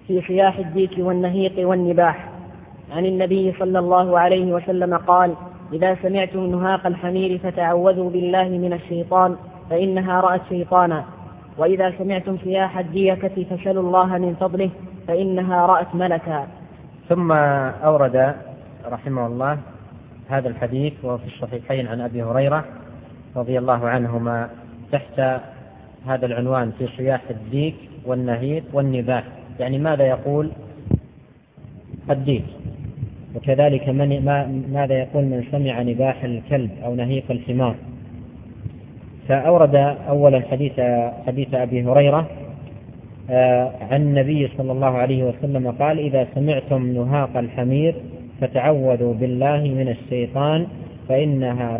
في صياح الديك والنهيق والنباح. عن النبي صلى الله عليه وسلم قال: إذا سمعتم نهاق الحمير فتعوذوا بالله من الشيطان فإنها رأت شيطانا، وإذا سمعتم صياح الديكة فسلوا الله من فضله فإنها رأت ملكا. ثم أورد رحمه الله هذا الحديث وهو في الصحيحين عن أبي هريرة رضي الله عنهما تحت هذا العنوان: في صياح الديك والنهيق والنباح. يعني ماذا يقول الديك، وكذلك ماذا يقول من سمع نباح الكلب أو نهيق الحمار. فأورد أولا حديث أبي هريرة عن النبي صلى الله عليه وسلم قال: إذا سمعتم نهاق الحمير فتعوذوا بالله من الشيطان فإنها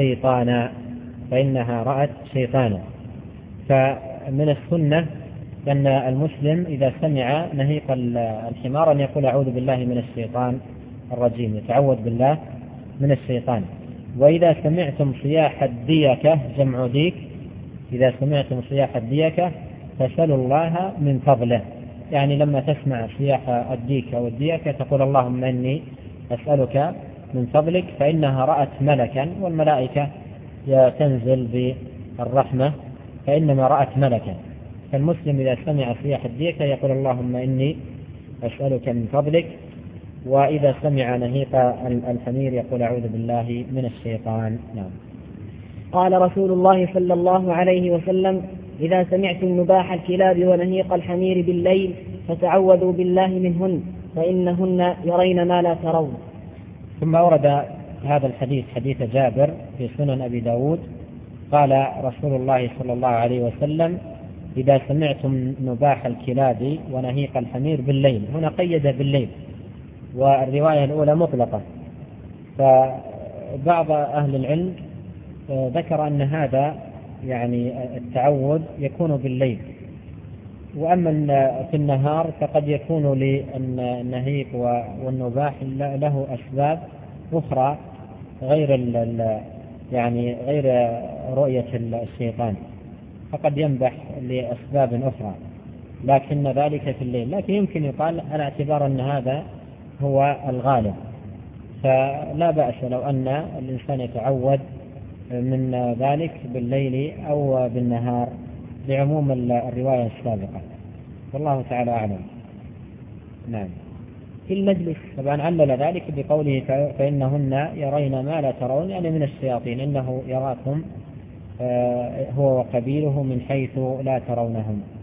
رأت شيطانا. فمن السنة أن المسلم إذا سمع نهيق الحمار أن يقول: أعوذ بالله من الشيطان الرجيم، يتعوذ بالله من الشيطان. وإذا سمعتم صياح الديكة، جمع ديك، إذا سمعتم صياح الديكة فسلوا الله من فضله. يعني لما تسمع صياح الديك أو الديكة تقول: اللهم إني أسألك من فضلك، فإنها رأت ملكا، والملائكة تنزل بالرحمة، فإنما رأت ملكا. فالمسلم إذا سمع صياح الديكة يقول: اللهم إني أسألك من فضلك. وإذا سمع نهيق الحمير يقول: أعوذ بالله من الشيطان. نعم. قال رسول الله صلى الله عليه وسلم: إذا سمعتم نباح الكلاب ونهيق الحمير بالليل فتعوذوا بالله منهن فإنهن يرين ما لا ترون. ثم ورد هذا الحديث حديث جابر في سنن أبي داود قال رسول الله صلى الله عليه وسلم: إذا سمعتم نباح الكلاب ونهيق الحمير بالليل. هنا قيد بالليل، والرواية الأولى مطلقة. فبعض أهل العلم ذكر أن هذا يعني التعوذ يكون بالليل، وأما في النهار فقد يكون للنهيق والنباح له أسباب أخرى غير غير رؤية الشيطان، فقد ينبح لأسباب أخرى، لكن ذلك في الليل. لكن يمكن يقال على اعتبار أن هذا هو الغالب، فلا بأس لو أن الإنسان يتعوذ من ذلك بالليل أو بالنهار لعموم الرواية السابقة، والله تعالى أعلم. نعم. في المجلس طبعا علل ذلك بقوله: فإنهن يرين ما لا ترون، يعني من الشياطين، إنه يراكم هو وقبيله من حيث لا ترونهم.